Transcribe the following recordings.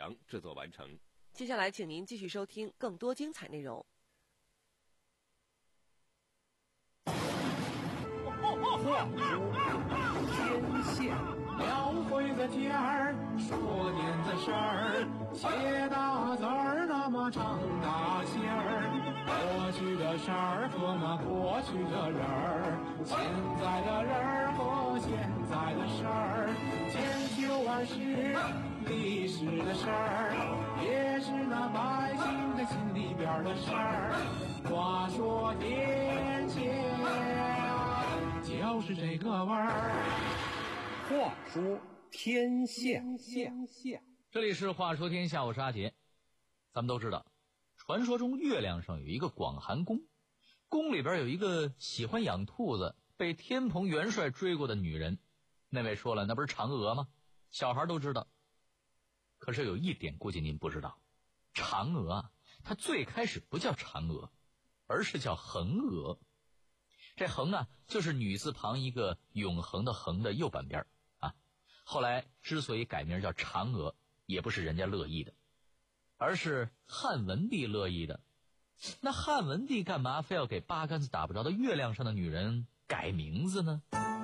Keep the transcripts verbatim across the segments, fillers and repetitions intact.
良制作完成。 接下来请您继续收听更多精彩内容。 话说天下描绘的天儿，说点子事儿，写大字儿，那么长大线儿。过去的事儿和那过去的人儿，现在的人儿和现在的事儿，千秋万世历史的事儿，也是那百姓的心里边的事儿。话说天下，就是这个味儿。 话说天下， 这里是话说天下，我是阿杰。咱们都知道，传说中月亮上有一个广寒宫，宫里边有一个喜欢养兔子、被天蓬元帅追过的女人。那位说了，那不是嫦娥吗？小孩都知道。可是有一点估计您不知道，嫦娥啊，它最开始不叫嫦娥，而是叫恒娥。这恒啊，就是女字旁一个永恒的恒的右半边啊。后来之所以改名叫嫦娥，也不是人家乐意的，而是汉文帝乐意的。那汉文帝干嘛非要给八竿子打不着的月亮上的女人改名字呢？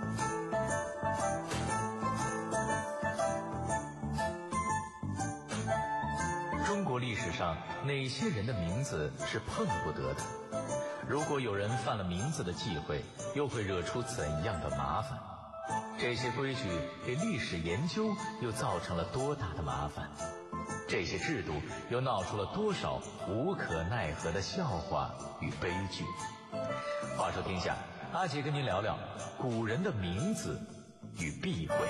中国历史上哪些人的名字是碰不得的？如果有人犯了名字的忌讳，又会惹出怎样的麻烦？这些规矩给历史研究又造成了多大的麻烦？这些制度又闹出了多少无可奈何的笑话与悲剧？话说天下，阿杰跟您聊聊古人的名字与避讳。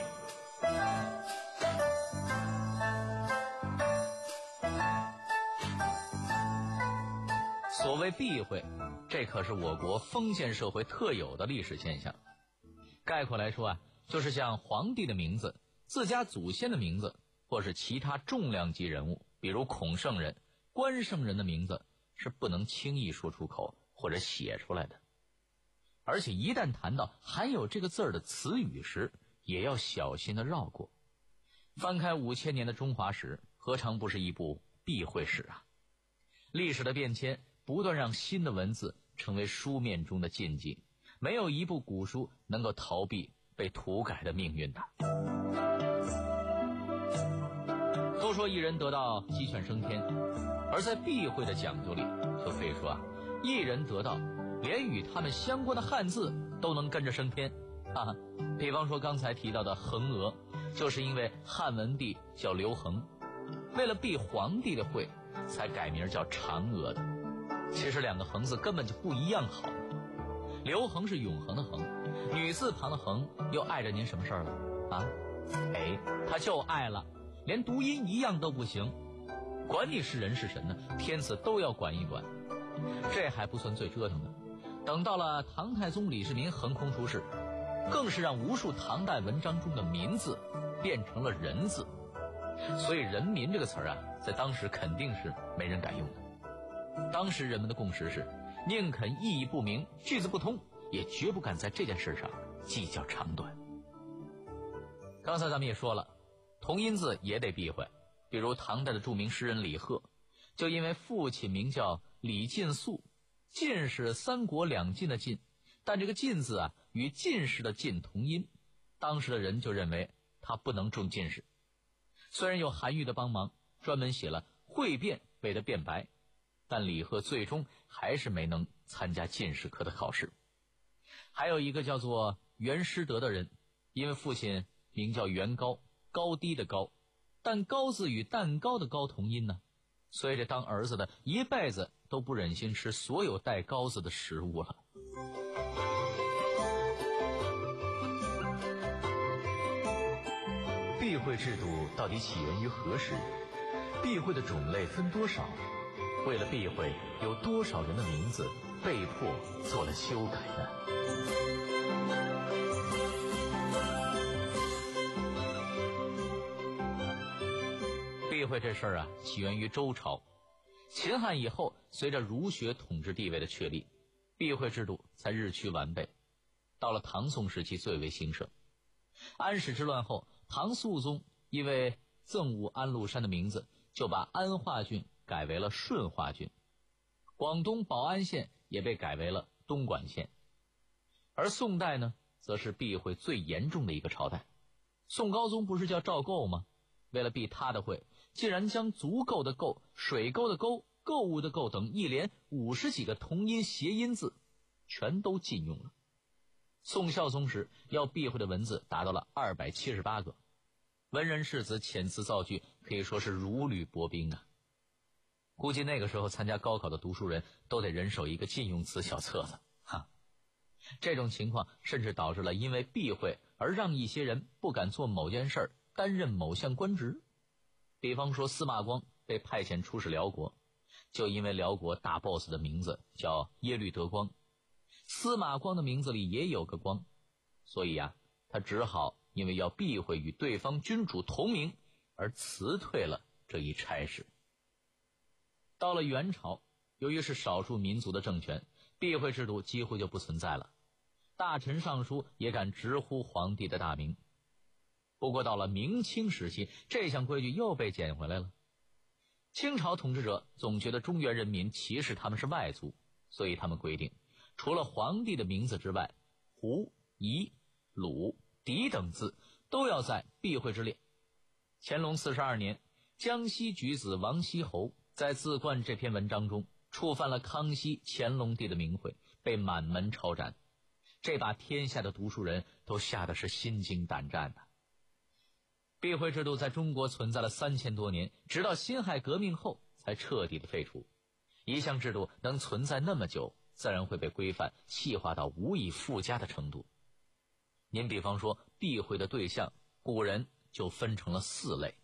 所谓避讳，这可是我国封建社会特有的历史现象。概括来说啊，就是像皇帝的名字、自家祖先的名字，或是其他重量级人物，比如孔圣人、关圣人的名字，是不能轻易说出口或者写出来的。而且一旦谈到含有这个字儿的词语时，也要小心地绕过。翻开五千年的中华史，何尝不是一部避讳史啊？历史的变迁不断让新的文字成为书面中的禁忌，没有一部古书能够逃避被涂改的命运的。都说一人得道鸡犬升天，而在避讳的讲究里，就可以说啊，一人得道，连与他们相关的汉字都能跟着升天。哈哈，比方说刚才提到的恒娥，就是因为汉文帝叫刘恒，为了避皇帝的讳，才改名叫嫦娥的。其实两个恒字根本就不一样好。刘恒是永恒的恒，女字旁的恒又碍着您什么事儿了啊？哎，他就碍了，连读音一样都不行。管你是人是神呢，天子都要管一管。这还不算最折腾的，等到了唐太宗李世民横空出世，更是让无数唐代文章中的民字变成了人字。所以人民这个词儿啊，在当时肯定是没人敢用的。当时人们的共识是，宁肯意义不明、句子不通，也绝不敢在这件事上计较长短。刚才咱们也说了，同音字也得避讳。比如唐代的著名诗人李贺，就因为父亲名叫李进素，进是三国两晋的晋，但这个进字啊与进士的进同音，当时的人就认为他不能中进士。虽然有韩愈的帮忙，专门写了汇辩为他辩白，但李贺最终还是没能参加进士科的考试。还有一个叫做袁师德的人，因为父亲名叫袁高，高低的高，但高字与蛋糕的糕同音呢，所以这当儿子的一辈子都不忍心吃所有带高字的食物了。避讳制度到底起源于何时？避讳的种类分多少？为了避讳，有多少人的名字被迫做了修改呢？避讳这事儿啊，起源于周朝。秦汉以后，随着儒学统治地位的确立，避讳制度才日趋完备。到了唐宋时期最为兴盛。安史之乱后，唐肃宗因为赠武安禄山的名字，就把安化郡改为了顺化郡，广东宝安县也被改为了东莞县。而宋代呢，则是避讳最严重的一个朝代。宋高宗不是叫赵构吗？为了避他的讳，竟然将足够的够、水沟的沟、购物的购等一连五十几个同音谐音字全都禁用了。宋孝宗时要避讳的文字达到了二百七十八个，文人士子遣词造句可以说是如履薄冰啊。估计那个时候参加高考的读书人都得人手一个禁用词小册子哈。这种情况甚至导致了因为避讳而让一些人不敢做某件事，担任某项官职。比方说司马光被派遣出使辽国，就因为辽国大 boss 的名字叫耶律德光，司马光的名字里也有个光，所以啊，他只好因为要避讳与对方君主同名而辞退了这一差事。到了元朝，由于是少数民族的政权，避讳制度几乎就不存在了，大臣上书也敢直呼皇帝的大名。不过到了明清时期，这项规矩又被捡回来了。清朝统治者总觉得中原人民歧视他们是外族，所以他们规定，除了皇帝的名字之外，胡、夷、鲁、狄等字都要在避讳之列。乾隆四十二年，江西举子王锡侯在自冠这篇文章中触犯了康熙、乾隆帝的名讳，被满门抄斩。这把天下的读书人都吓得是心惊胆战的。避讳制度在中国存在了三千多年，直到辛亥革命后才彻底的废除。一项制度能存在那么久，自然会被规范细化到无以复加的程度。您比方说避讳的对象，古人就分成了四类。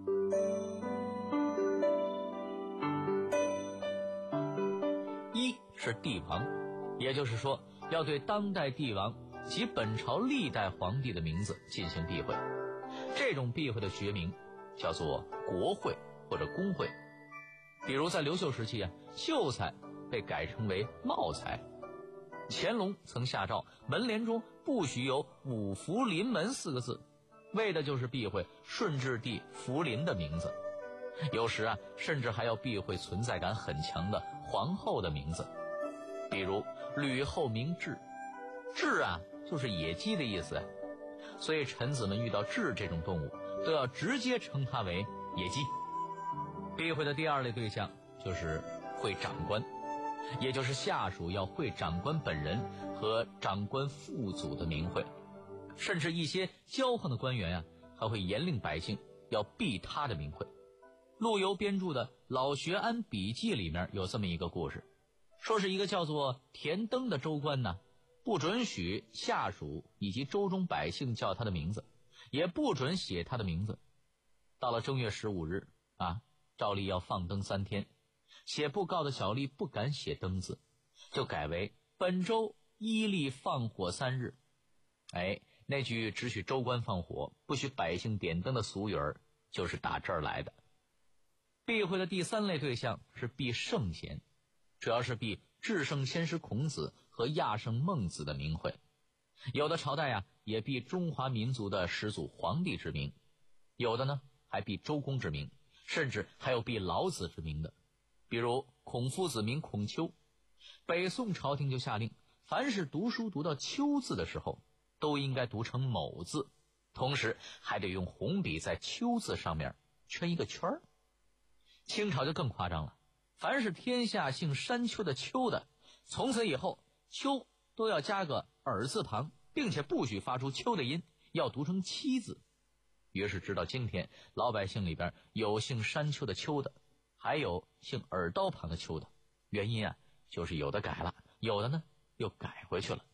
一是帝王，也就是说要对当代帝王及本朝历代皇帝的名字进行避讳。这种避讳的学名叫做国讳或者公讳。比如在刘秀时期啊，秀才被改称为茂才。乾隆曾下诏，门帘中不许有五福临门四个字，为的就是避讳顺治帝福临的名字。有时啊，甚至还要避讳存在感很强的皇后的名字。比如吕后名雉，雉啊就是野鸡的意思，所以臣子们遇到雉这种动物都要直接称它为野鸡。避讳的第二类对象就是会长官，也就是下属要会长官本人和长官父祖的名讳，甚至一些骄横的官员啊，还会严令百姓要避他的名讳。陆游编著的《老学庵笔记》里面有这么一个故事，说是一个叫做田登的州官呢，不准许下属以及州中百姓叫他的名字，也不准写他的名字。到了正月十五日啊，照例要放灯三天，写布告的小吏不敢写灯字，就改为本州依例放火三日。哎，那句只许州官放火，不许百姓点灯的俗语儿就是打这儿来的。避讳的第三类对象是避圣贤，主要是避至圣先师孔子和亚圣孟子的名讳。有的朝代啊，也避中华民族的始祖皇帝之名，有的呢还避周公之名，甚至还有避老子之名的。比如孔夫子名孔丘，北宋朝廷就下令，凡是读书读到丘字的时候，都应该读成某字，同时还得用红笔在丘字上面圈一个圈儿。清朝就更夸张了，凡是天下姓山丘的丘的，从此以后丘都要加个耳字旁，并且不许发出丘的音，要读成七字。于是直到今天，老百姓里边有姓山丘的丘的，还有姓耳刀旁的丘的，原因啊，就是有的改了，有的呢又改回去了。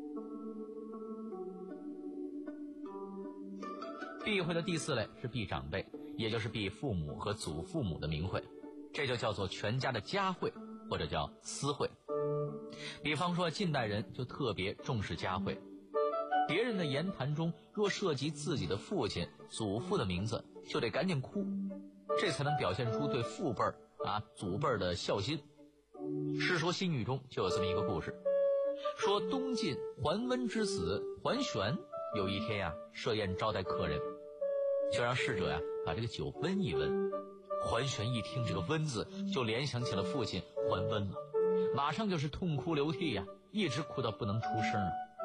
避讳的第四类是避长辈，也就是避父母和祖父母的名讳，这就叫做全家的家讳或者叫私讳。比方说近代人就特别重视家讳，别人的言谈中若涉及自己的父亲祖父的名字，就得赶紧哭，这才能表现出对父辈啊祖辈的孝心。《世说新语》中就有这么一个故事，说东晋桓温之子桓玄有一天呀、啊、设宴招待客人，就让侍者呀、啊、 把这个酒温一温。桓玄一听这个温字，就联想起了父亲桓温了，马上就是痛哭流涕呀、啊，一直哭到不能出声。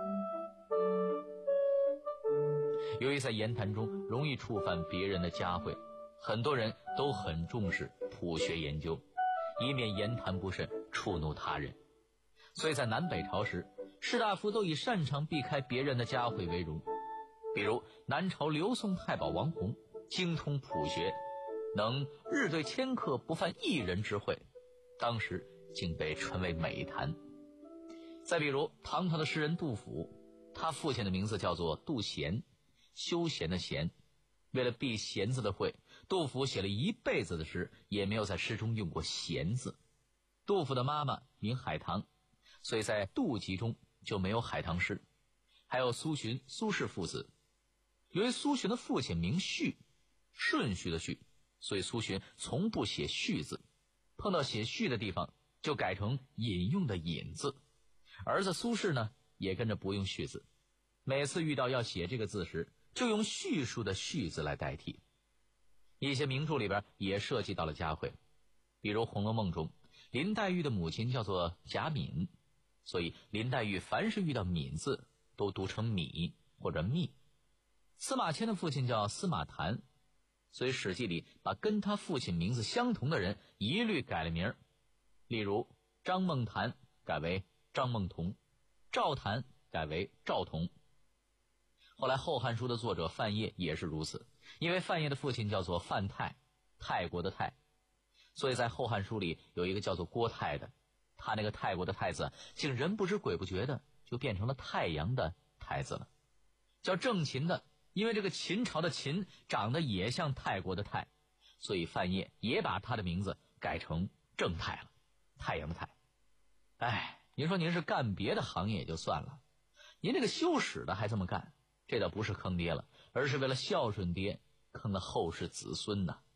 由于在言谈中容易触犯别人的家讳，很多人都很重视朴学研究，以免言谈不慎触怒他人。所以在南北朝时，士大夫都以擅长避开别人的家讳为荣。比如南朝刘宋太保王弘精通朴学，能日对千客不犯一人之讳，当时竟被传为美谈。再比如唐朝的诗人杜甫，他父亲的名字叫做杜贤，休闲的闲，为了避闲字的讳，杜甫写了一辈子的诗，也没有在诗中用过闲字。杜甫的妈妈名海棠，所以在杜集中就没有海棠诗。还有苏洵、苏轼父子，由于苏洵的父亲名序，顺序的序，所以苏洵从不写序字，碰到写序的地方就改成引用的引字。儿子苏轼呢，也跟着不用序字，每次遇到要写这个字时，就用叙述的叙字来代替。一些名著里边也涉及到了家讳，比如《红楼梦》中，林黛玉的母亲叫做贾敏，所以林黛玉凡是遇到敏字都读成米或者密。司马迁的父亲叫司马谈，所以史记里把跟他父亲名字相同的人一律改了名，例如张孟谈改为张孟同，赵谈改为赵同。后来《后汉书》的作者范晔也是如此，因为范晔的父亲叫做范泰，泰国的泰，所以在《后汉书》里有一个叫做郭泰的，他那个泰国的泰字竟人不知鬼不觉的就变成了太阳的太字了。叫郑秦的，因为这个秦朝的秦长得也像泰国的泰，所以范晔也把他的名字改成郑泰了，太阳的太。哎，您说您是干别的行业也就算了，您这个修史的还这么干，这倒不是坑爹了，而是为了孝顺爹，坑了后世子孙呢。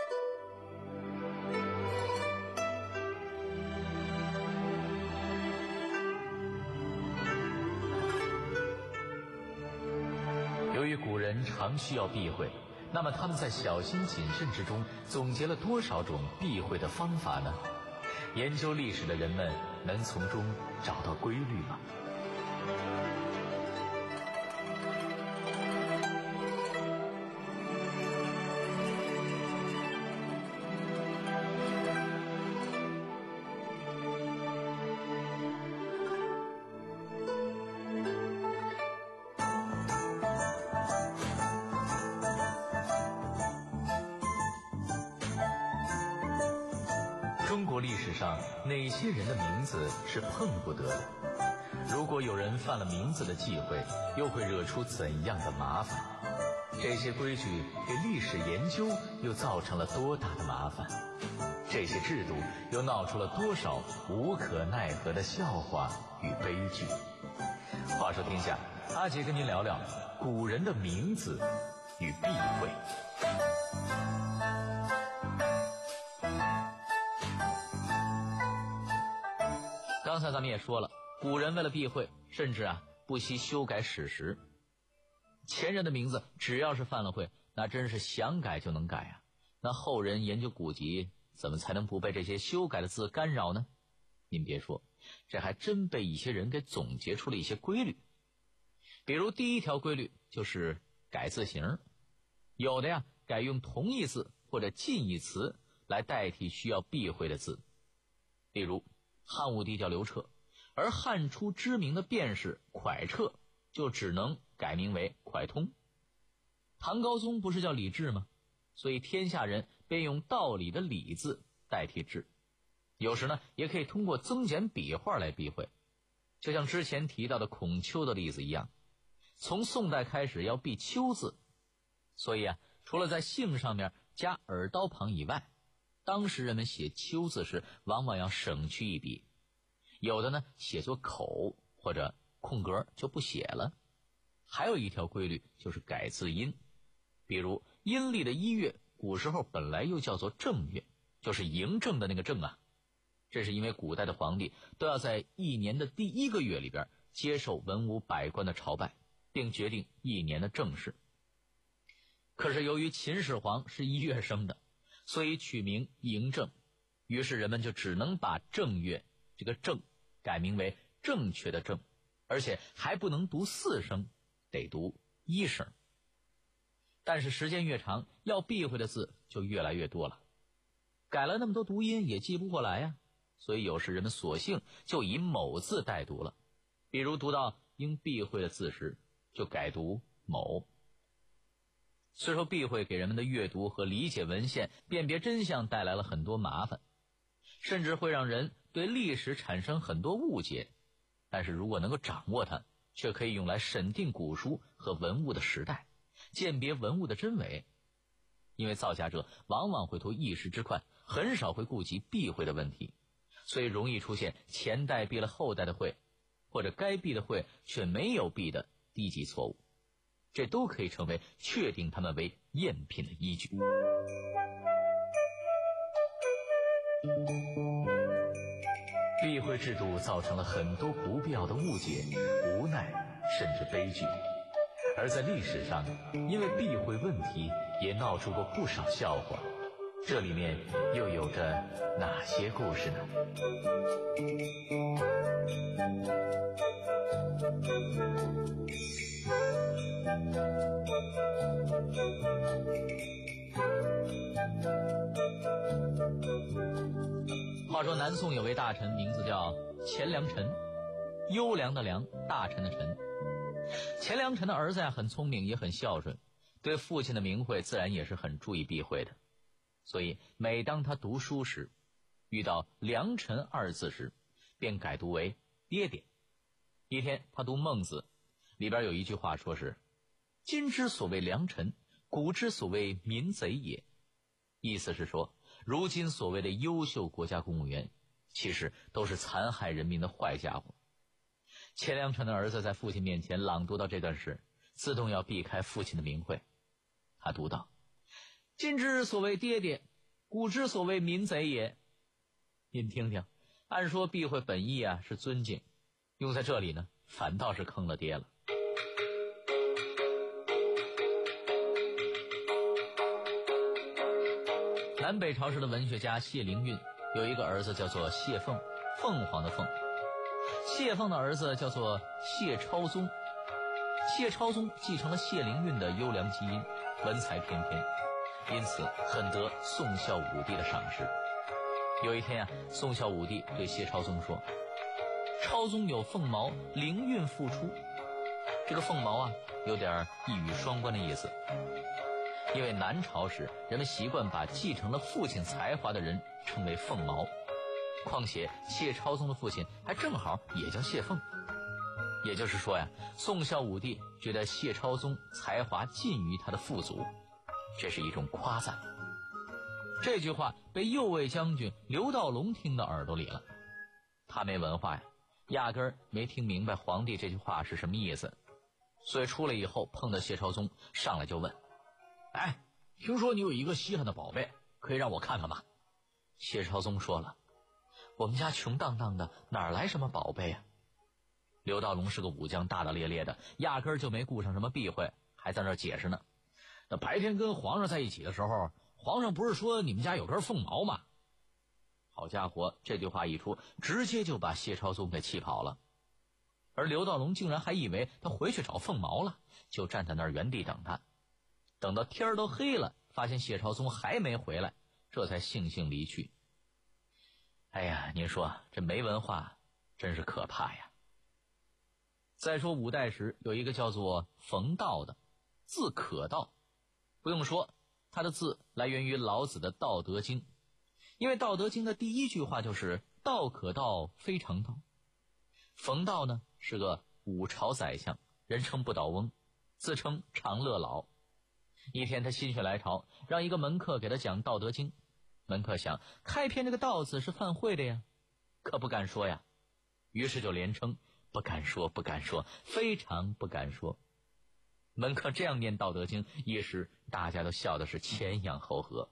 由于古人常需要避讳，那么他们在小心谨慎之中总结了多少种避讳的方法呢？研究历史的人们能从中找到规律吗？中国历史上哪些人的名字是碰不得的？如果有人犯了名字的忌讳，又会惹出怎样的麻烦？这些规矩给历史研究又造成了多大的麻烦？这些制度又闹出了多少无可奈何的笑话与悲剧？话说天下，阿杰跟您聊聊古人的名字与避讳。刚才咱们也说了，古人为了避讳，甚至啊不惜修改史实。前人的名字只要是犯了讳，那真是想改就能改啊。那后人研究古籍，怎么才能不被这些修改的字干扰呢？您别说，这还真被一些人给总结出了一些规律。比如第一条规律就是改字形，有的呀改用同义字或者近义词来代替需要避讳的字。例如汉武帝叫刘彻，而汉初知名的辩士蒯彻就只能改名为蒯通。唐高宗不是叫李治吗？所以天下人便用道理的理字代替治。有时呢也可以通过增减笔画来避讳，就像之前提到的孔丘的例子一样。从宋代开始要避丘字，所以啊除了在姓上面加耳刀旁以外，当时人们写丘字时往往要省去一笔，有的呢写作口或者空格就不写了。还有一条规律就是改字音，比如阴历的一月古时候本来又叫做正月，就是嬴政的那个政啊，这是因为古代的皇帝都要在一年的第一个月里边接受文武百官的朝拜，并决定一年的政事。 可是由于秦始皇是一月生的，所以取名嬴政，于是人们就只能把正月这个正改名为正确的正，而且还不能读四声，得读一声。但是时间越长，要避讳的字就越来越多了，改了那么多读音也记不过来呀、啊，所以有时人们索性就以某字代读了，比如读到应避讳的字时就改读某。虽说避讳给人们的阅读和理解文献、辨别真相带来了很多麻烦，甚至会让人对历史产生很多误解，但是如果能够掌握它，却可以用来审定古书和文物的时代，鉴别文物的真伪。因为造假者往往会图一时之快，很少会顾及避讳的问题，所以容易出现前代避了后代的讳，或者该避的讳却没有避的低级错误，这都可以成为确定它们为赝品的依据。避讳制度造成了很多不必要的误解、无奈甚至悲剧，而在历史上，因为避讳问题也闹出过不少笑话，这里面又有着哪些故事呢？话说南宋有位大臣，名字叫钱良臣，优良的良，大臣的臣。钱良臣的儿子呀、啊、很聪明，也很孝顺，对父亲的名讳自然也是很注意避讳的。所以每当他读书时，遇到良臣二字时，便改读为爹爹。一天他读孟子，里边有一句话说是今之所谓良臣，古之所谓民贼也。意思是说，如今所谓的优秀国家公务员，其实都是残害人民的坏家伙。钱良臣的儿子在父亲面前朗读到这段时，自动要避开父亲的名讳。他读道：今之所谓爹爹，古之所谓民贼也。您听听，按说避讳本意啊是尊敬，用在这里呢，反倒是坑了爹了。南北朝时的文学家谢灵运有一个儿子叫做谢凤，凤凰的凤。谢凤的儿子叫做谢超宗，谢超宗继承了谢灵运的优良基因，文采翩翩，因此很得宋孝武帝的赏识。有一天呀、啊，宋孝武帝对谢超宗说：超宗有凤毛，灵运复出。这个凤毛啊，有点一语双关的意思。因为南朝时人们习惯把继承了父亲才华的人称为凤毛，况且谢超宗的父亲还正好也叫谢凤，也就是说呀，宋孝武帝觉得谢超宗才华近于他的父祖，这是一种夸赞。这句话被右卫将军刘道龙听到耳朵里了，他没文化呀，压根儿没听明白皇帝这句话是什么意思，所以出来以后碰到谢超宗，上来就问：哎，听说你有一个稀罕的宝贝，可以让我看看吗？谢超宗说了：我们家穷荡荡的，哪来什么宝贝啊？刘道龙是个武将，大大咧咧的，压根儿就没顾上什么避讳，还在那儿解释呢。那白天跟皇上在一起的时候，皇上不是说你们家有根凤毛吗？好家伙，这句话一出，直接就把谢超宗给气跑了。而刘道龙竟然还以为他回去找凤毛了，就站在那儿原地等他。等到天儿都黑了，发现谢超宗还没回来，这才悻悻离去。哎呀，您说这没文化真是可怕呀。再说五代时有一个叫做冯道的，字可道，不用说，他的字来源于老子的《道德经》，因为《道德经》的第一句话就是道可道非常道。冯道呢是个五朝宰相，人称不倒翁，自称长乐老。一天他心血来潮，让一个门客给他讲《道德经》。门客想，开篇这个道字是犯讳的呀，可不敢说呀，于是就连称不敢说不敢说，非常不敢说。门客这样念《道德经》，一时大家都笑的是前仰后合。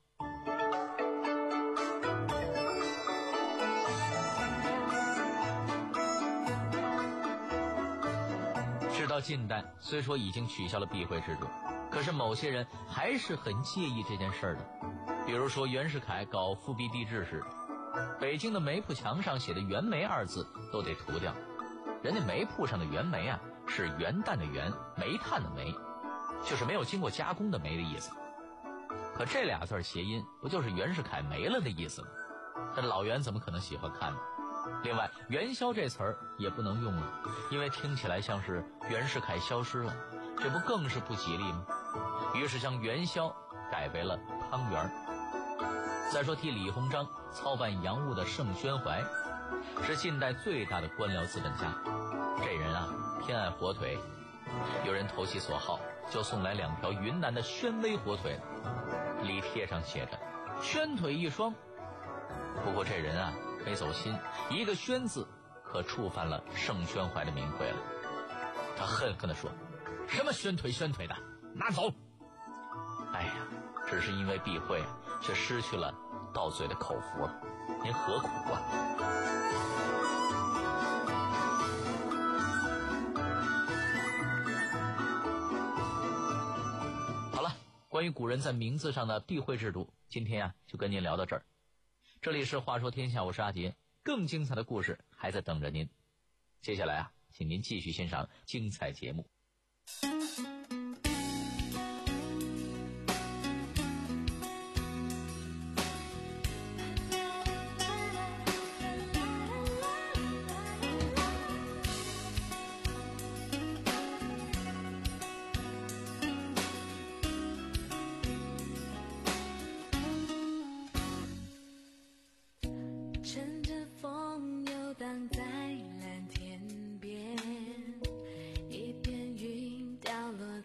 直到近代，虽说已经取消了避讳制度，可可是某些人还是很介意这件事儿的。比如说袁世凯搞复辟帝制时，北京的煤铺墙上写的袁枚二字都得涂掉。人家煤铺上的袁枚啊，是元旦的元，煤炭的煤，就是没有经过加工的煤的意思。可这俩字谐音，不就是袁世凯没了的意思吗？这老袁怎么可能喜欢看呢？另外，元宵这词儿也不能用了，因为听起来像是袁世凯消失了，这不更是不吉利吗？于是将元宵改为了汤圆。再说替李鸿章操办洋务的盛宣怀，是近代最大的官僚资本家。这人啊，偏爱火腿，有人投其所好，就送来两条云南的宣威火腿，礼帖上写着宣腿一双。不过这人啊没走心，一个宣字可触犯了盛宣怀的名讳了。他恨恨地说，什么宣腿宣腿的，拿走。哎呀，只是因为避讳，却失去了到嘴的口福了，您何苦啊？好了，关于古人在名字上的避讳制度，今天啊就跟您聊到这儿。这里是话说天下，我是阿杰，更精彩的故事还在等着您。接下来啊，请您继续欣赏精彩节目。 乘着风游荡在蓝天边，一片云掉落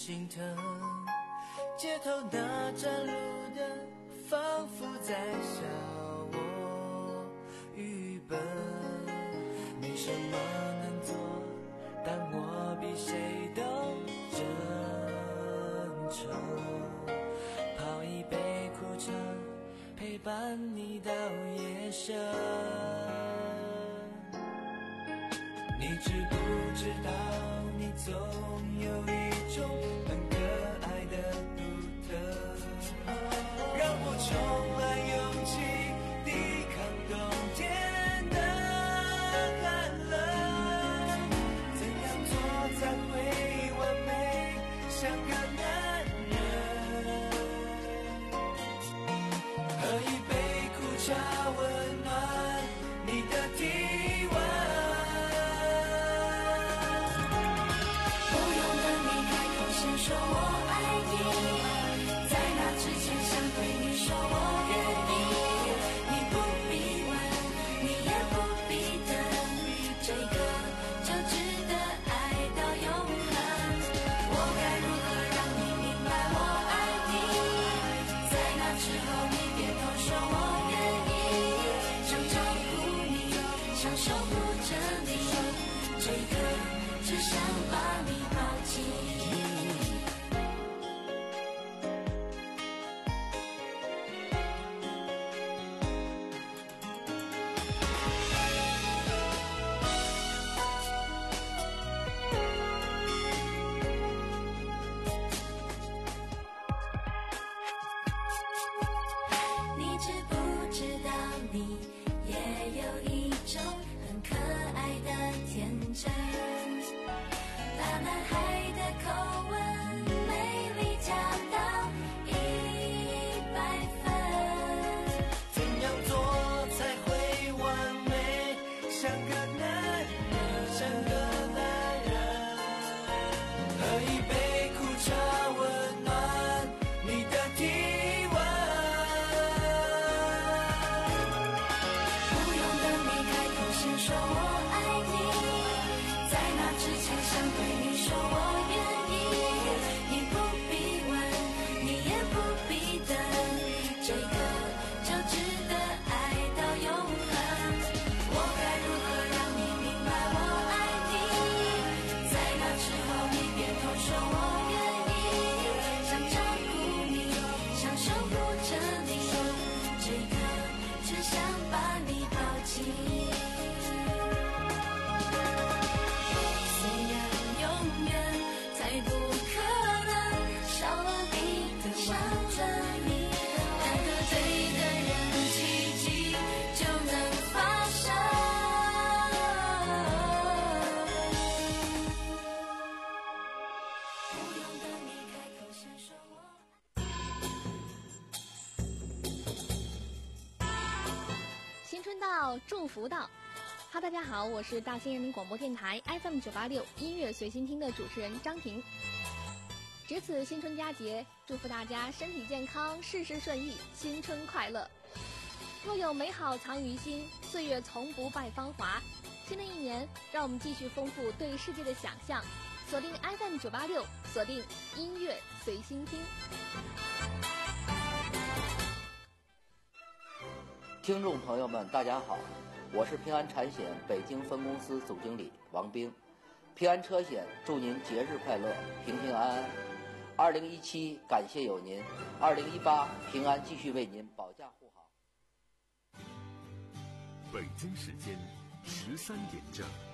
心疼，街头那盏路灯仿佛在笑我愚笨，没什么能做，但我比谁都真诚，泡一杯苦茶陪伴你到夜深。你知不知道，你总有一种很可爱的独特，让我充满勇气抵抗冬天的寒冷。怎样做才会完美，像个男人？喝一杯苦茶温暖你的体温。 说我爱你，在那之前想对你说我愿意，你不必问，你也不必等，这个就值得爱到永恒。我该如何让你明白我爱你，在那之后你别偷说我愿意，想照顾你，想守护着你，这个只想把你抱紧。 祝福到，哈，大家好，我是大兴人民广播电台 F M 九八六音乐随心听的主持人张婷。值此新春佳节，祝福大家身体健康，事事顺意，新春快乐。若有美好藏于心，岁月从不败芳华。新的一年，让我们继续丰富对世界的想象，锁定 F M 九八六，锁定音乐随心听。 听众朋友们，大家好，我是平安产险北京分公司总经理王兵。平安车险祝您节日快乐，平平安安。二零一七感谢有您，二零一八平安继续为您保驾护航。 北京时间十三点整。